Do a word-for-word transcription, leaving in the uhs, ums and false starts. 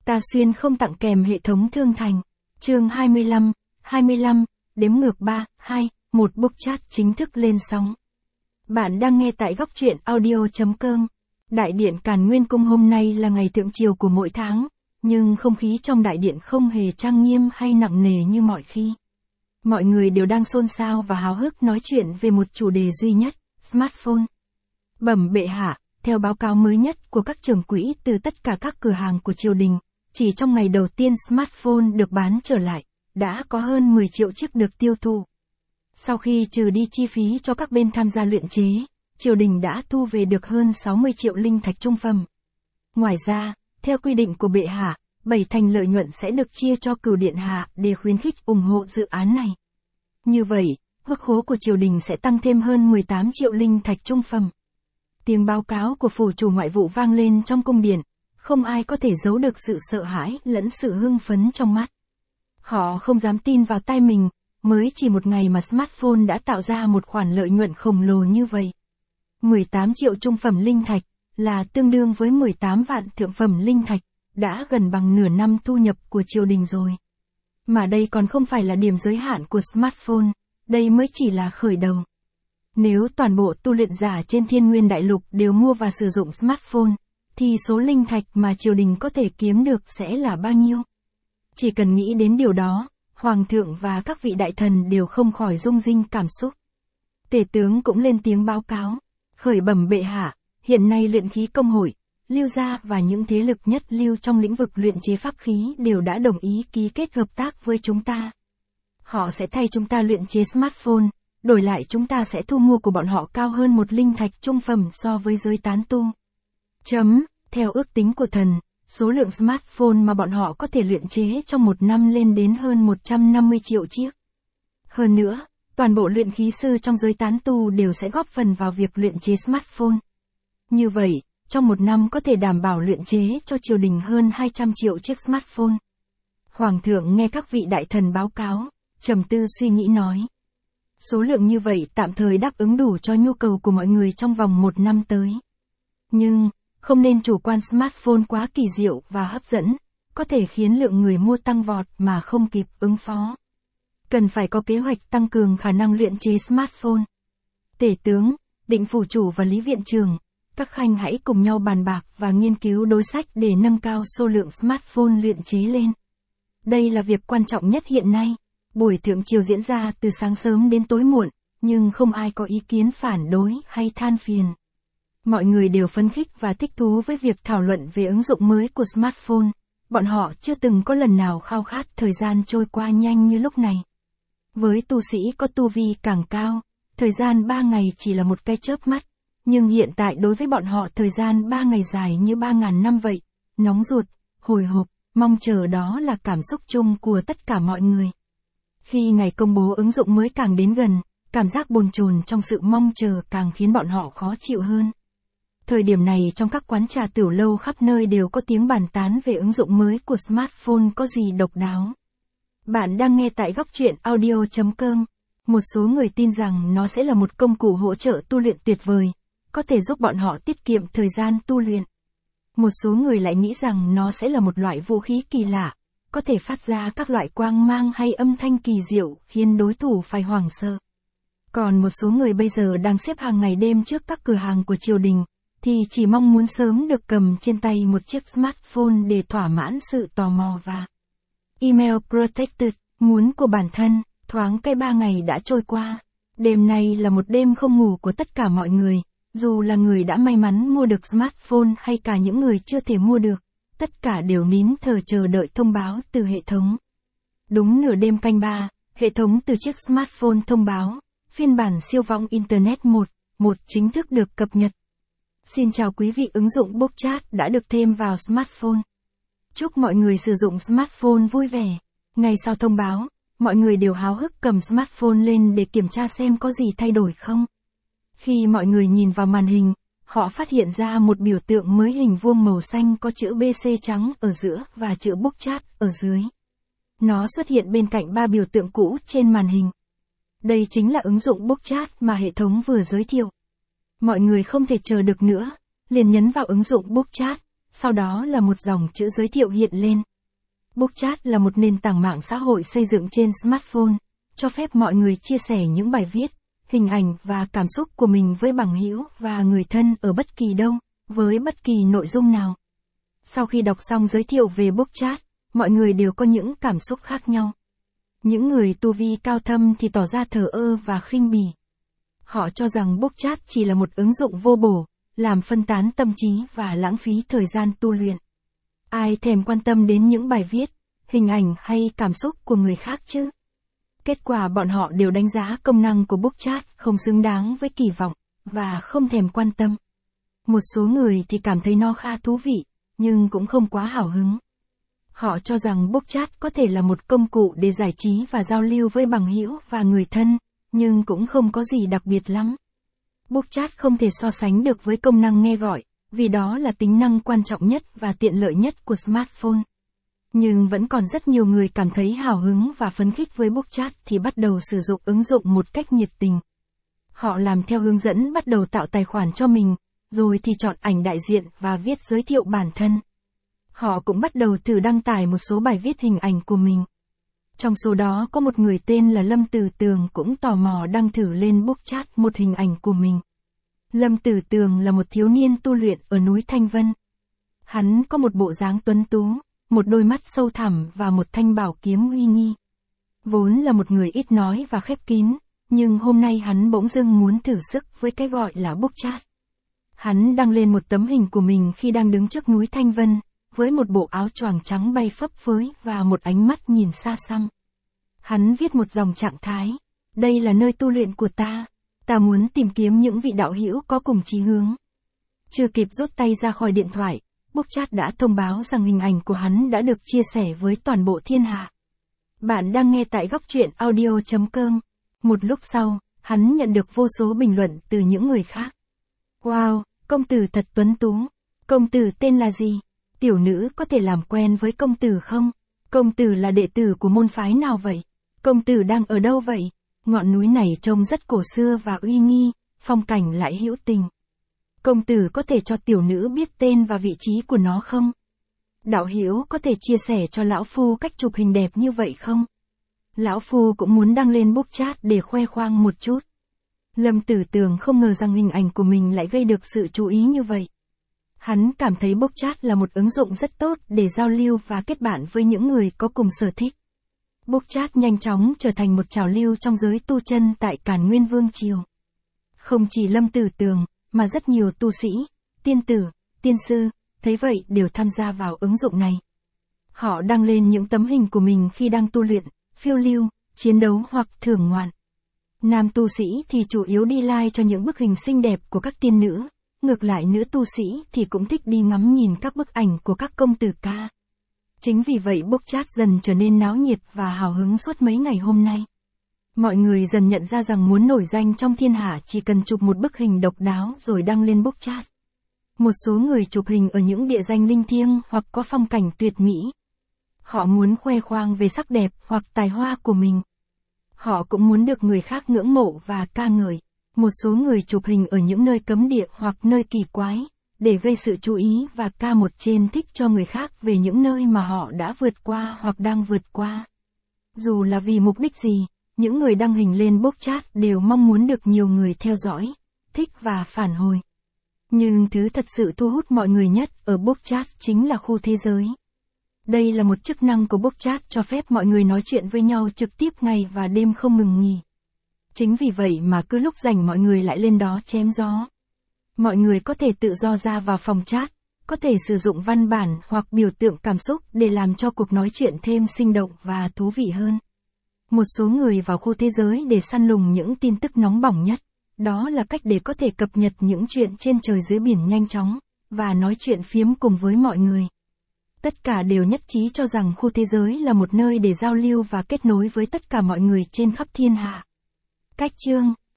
Ta xuyên không tặng kèm hệ thống thương thành. Chương hai mươi lăm, hai mươi lăm, đếm ngược ba, hai, một book chat chính thức lên sóng. Bạn đang nghe tại góc truyện audio chấm com. Đại điện Càn Nguyên Cung hôm nay là ngày thượng triều của mỗi tháng, nhưng không khí trong đại điện không hề trang nghiêm hay nặng nề như mọi khi. Mọi người đều đang xôn xao và háo hức nói chuyện về một chủ đề duy nhất, smartphone. Bẩm bệ hạ, theo báo cáo mới nhất của các trưởng quỹ từ tất cả các cửa hàng của triều đình, chỉ trong ngày đầu tiên smartphone được bán trở lại, đã có hơn mười triệu chiếc được tiêu thụ. Sau khi trừ đi chi phí cho các bên tham gia luyện chế, triều đình đã thu về được hơn sáu mươi triệu linh thạch trung phẩm. Ngoài ra, theo quy định của bệ hạ, bảy thành lợi nhuận sẽ được chia cho Cửu Điện Hạ để khuyến khích ủng hộ dự án này. Như vậy, quốc khố của triều đình sẽ tăng thêm hơn mười tám triệu linh thạch trung phẩm. Tiếng báo cáo của phủ chủ ngoại vụ vang lên trong cung điện, không ai có thể giấu được sự sợ hãi lẫn sự hưng phấn trong mắt. Họ không dám tin vào tai mình, mới chỉ một ngày mà smartphone đã tạo ra một khoản lợi nhuận khổng lồ như vậy. mười tám triệu trung phẩm linh thạch, là tương đương với mười tám vạn thượng phẩm linh thạch, đã gần bằng nửa năm thu nhập của triều đình rồi. Mà đây còn không phải là điểm giới hạn của smartphone, đây mới chỉ là khởi đầu. Nếu toàn bộ tu luyện giả trên Thiên Nguyên Đại Lục đều mua và sử dụng smartphone, thì số linh thạch mà triều đình có thể kiếm được sẽ là bao nhiêu? Chỉ cần nghĩ đến điều đó, Hoàng thượng và các vị đại thần đều không khỏi rung rinh cảm xúc. Tể tướng cũng lên tiếng báo cáo, khởi bẩm bệ hạ, hiện nay luyện khí công hội, Lưu gia và những thế lực nhất lưu trong lĩnh vực luyện chế pháp khí đều đã đồng ý ký kết hợp tác với chúng ta. Họ sẽ thay chúng ta luyện chế smartphone, đổi lại chúng ta sẽ thu mua của bọn họ cao hơn một linh thạch trung phẩm so với giới tán tu. Chấm, theo ước tính của thần, số lượng smartphone mà bọn họ có thể luyện chế trong một năm lên đến hơn một trăm năm mươi triệu chiếc. Hơn nữa, toàn bộ luyện khí sư trong giới tán tu đều sẽ góp phần vào việc luyện chế smartphone. Như vậy, trong một năm có thể đảm bảo luyện chế cho triều đình hơn hai trăm triệu chiếc smartphone. Hoàng thượng nghe các vị đại thần báo cáo, trầm tư suy nghĩ nói. Số lượng như vậy tạm thời đáp ứng đủ cho nhu cầu của mọi người trong vòng một năm tới. Nhưng, không nên chủ quan, smartphone quá kỳ diệu và hấp dẫn, có thể khiến lượng người mua tăng vọt mà không kịp ứng phó. Cần phải có kế hoạch tăng cường khả năng luyện chế smartphone. Tể tướng, Định phủ chủ và Lý viện trưởng, các khanh hãy cùng nhau bàn bạc và nghiên cứu đối sách để nâng cao số lượng smartphone luyện chế lên. Đây là việc quan trọng nhất hiện nay. Buổi thượng triều diễn ra từ sáng sớm đến tối muộn, nhưng không ai có ý kiến phản đối hay than phiền. Mọi người đều phấn khích và thích thú với việc thảo luận về ứng dụng mới của smartphone. Bọn họ chưa từng có lần nào khao khát thời gian trôi qua nhanh như lúc này. Với tu sĩ có tu vi càng cao, thời gian ba ngày chỉ là một cái chớp mắt. Nhưng hiện tại đối với bọn họ thời gian ba ngày dài như ba ngàn năm vậy. Nóng ruột, hồi hộp, mong chờ, đó là cảm xúc chung của tất cả mọi người. Khi ngày công bố ứng dụng mới càng đến gần, cảm giác bồn chồn trong sự mong chờ càng khiến bọn họ khó chịu hơn. Thời điểm này trong các quán trà tiểu lâu khắp nơi đều có tiếng bàn tán về ứng dụng mới của smartphone có gì độc đáo. Bạn đang nghe tại góc truyện audio chấm com. Một số người tin rằng nó sẽ là một công cụ hỗ trợ tu luyện tuyệt vời, có thể giúp bọn họ tiết kiệm thời gian tu luyện. Một số người lại nghĩ rằng nó sẽ là một loại vũ khí kỳ lạ, có thể phát ra các loại quang mang hay âm thanh kỳ diệu khiến đối thủ phải hoảng sợ. Còn một số người bây giờ đang xếp hàng ngày đêm trước các cửa hàng của triều đình, thì chỉ mong muốn sớm được cầm trên tay một chiếc smartphone để thỏa mãn sự tò mò và email protected, muốn của bản thân. Thoáng cái ba ngày đã trôi qua. Đêm nay là một đêm không ngủ của tất cả mọi người, dù là người đã may mắn mua được smartphone hay cả những người chưa thể mua được. Tất cả đều nín thở chờ đợi thông báo từ hệ thống. Đúng nửa đêm canh ba, hệ thống từ chiếc smartphone thông báo, phiên bản siêu vong Internet một, một chính thức được cập nhật. Xin chào quý vị, ứng dụng book chat đã được thêm vào smartphone. Chúc mọi người sử dụng smartphone vui vẻ. Ngay sau thông báo, mọi người đều háo hức cầm smartphone lên để kiểm tra xem có gì thay đổi không. Khi mọi người nhìn vào màn hình, họ phát hiện ra một biểu tượng mới hình vuông màu xanh có chữ bê xê trắng ở giữa và chữ book chat ở dưới. Nó xuất hiện bên cạnh ba biểu tượng cũ trên màn hình. Đây chính là ứng dụng book chat mà hệ thống vừa giới thiệu. Mọi người không thể chờ được nữa, liền nhấn vào ứng dụng book chat, sau đó là một dòng chữ giới thiệu hiện lên. Bookchat là một nền tảng mạng xã hội xây dựng trên smartphone, cho phép mọi người chia sẻ những bài viết, hình ảnh và cảm xúc của mình với bằng hữu và người thân ở bất kỳ đâu, với bất kỳ nội dung nào. Sau khi đọc xong giới thiệu về Bookchat, mọi người đều có những cảm xúc khác nhau. Những người tu vi cao thâm thì tỏ ra thờ ơ và khinh bỉ. Họ cho rằng Bookchat chỉ là một ứng dụng vô bổ, làm phân tán tâm trí và lãng phí thời gian tu luyện. Ai thèm quan tâm đến những bài viết, hình ảnh hay cảm xúc của người khác chứ? Kết quả bọn họ đều đánh giá công năng của Bookchat không xứng đáng với kỳ vọng, và không thèm quan tâm. Một số người thì cảm thấy nó khá thú vị, nhưng cũng không quá hào hứng. Họ cho rằng Bookchat có thể là một công cụ để giải trí và giao lưu với bằng hữu và người thân, nhưng cũng không có gì đặc biệt lắm. Bookchat không thể so sánh được với công năng nghe gọi, vì đó là tính năng quan trọng nhất và tiện lợi nhất của smartphone. Nhưng vẫn còn rất nhiều người cảm thấy hào hứng và phấn khích với Bookchat thì bắt đầu sử dụng ứng dụng một cách nhiệt tình. Họ làm theo hướng dẫn, bắt đầu tạo tài khoản cho mình, rồi thì chọn ảnh đại diện và viết giới thiệu bản thân. Họ cũng bắt đầu thử đăng tải một số bài viết hình ảnh của mình. Trong số đó có một người tên là Lâm Tử Tường cũng tò mò đăng thử lên Bookchat một hình ảnh của mình. Lâm Tử Tường là một thiếu niên tu luyện ở núi Thanh Vân. Hắn có một bộ dáng tuấn tú, một đôi mắt sâu thẳm và một thanh bảo kiếm uy nghi. Vốn là một người ít nói và khép kín, nhưng hôm nay hắn bỗng dưng muốn thử sức với cái gọi là Bookchat. Hắn đăng lên một tấm hình của mình khi đang đứng trước núi Thanh Vân, với một bộ áo choàng trắng bay phấp phới và một ánh mắt nhìn xa xăm. Hắn viết một dòng trạng thái: đây là nơi tu luyện của ta, ta muốn tìm kiếm những vị đạo hữu có cùng chí hướng. Chưa kịp rút tay ra khỏi điện thoại, Bookchat đã thông báo rằng hình ảnh của hắn đã được chia sẻ với toàn bộ thiên hạ. Bạn đang nghe tại góc truyện audio chấm com. Một lúc sau, hắn nhận được vô số bình luận từ những người khác. Wow, công tử thật tuấn tú. Công tử tên là gì? Tiểu nữ có thể làm quen với công tử không? Công tử là đệ tử của môn phái nào vậy? Công tử đang ở đâu vậy? Ngọn núi này trông rất cổ xưa và uy nghi, phong cảnh lại hữu tình. Công tử có thể cho tiểu nữ biết tên và vị trí của nó không? Đạo hữu có thể chia sẻ cho lão phu cách chụp hình đẹp như vậy không? Lão phu cũng muốn đăng lên Bookchat để khoe khoang một chút. Lâm Tử Tường không ngờ rằng hình ảnh của mình lại gây được sự chú ý như vậy. Hắn cảm thấy Bookchat là một ứng dụng rất tốt để giao lưu và kết bạn với những người có cùng sở thích. Bookchat nhanh chóng trở thành một trào lưu trong giới tu chân tại Càn Nguyên Vương Triều. Không chỉ Lâm Tử Tường, mà rất nhiều tu sĩ, tiên tử, tiên sư, thấy vậy đều tham gia vào ứng dụng này. Họ đăng lên những tấm hình của mình khi đang tu luyện, phiêu lưu, chiến đấu hoặc thưởng ngoạn. Nam tu sĩ thì chủ yếu đi like cho những bức hình xinh đẹp của các tiên nữ, ngược lại nữ tu sĩ thì cũng thích đi ngắm nhìn các bức ảnh của các công tử ca. Chính vì vậy Bookchat dần trở nên náo nhiệt và hào hứng suốt mấy ngày hôm nay. Mọi người dần nhận ra rằng muốn nổi danh trong thiên hạ chỉ cần chụp một bức hình độc đáo rồi đăng lên Bookchat. Một số người chụp hình ở những địa danh linh thiêng hoặc có phong cảnh tuyệt mỹ. Họ muốn khoe khoang về sắc đẹp hoặc tài hoa của mình. Họ cũng muốn được người khác ngưỡng mộ và ca ngợi. Một số người chụp hình ở những nơi cấm địa hoặc nơi kỳ quái, để gây sự chú ý và ca một trên thích cho người khác về những nơi mà họ đã vượt qua hoặc đang vượt qua. Dù là vì mục đích gì, những người đăng hình lên Bookchat đều mong muốn được nhiều người theo dõi, thích và phản hồi. Nhưng thứ thật sự thu hút mọi người nhất ở Bookchat chính là khu thế giới. Đây là một chức năng của Bookchat cho phép mọi người nói chuyện với nhau trực tiếp ngày và đêm không ngừng nghỉ. Chính vì vậy mà cứ lúc rảnh mọi người lại lên đó chém gió. Mọi người có thể tự do ra vào phòng chat, có thể sử dụng văn bản hoặc biểu tượng cảm xúc để làm cho cuộc nói chuyện thêm sinh động và thú vị hơn. Một số người vào khu thế giới để săn lùng những tin tức nóng bỏng nhất. Đó là cách để có thể cập nhật những chuyện trên trời dưới biển nhanh chóng, và nói chuyện phiếm cùng với mọi người. Tất cả đều nhất trí cho rằng khu thế giới là một nơi để giao lưu và kết nối với tất cả mọi người trên khắp thiên hạ. Cách chương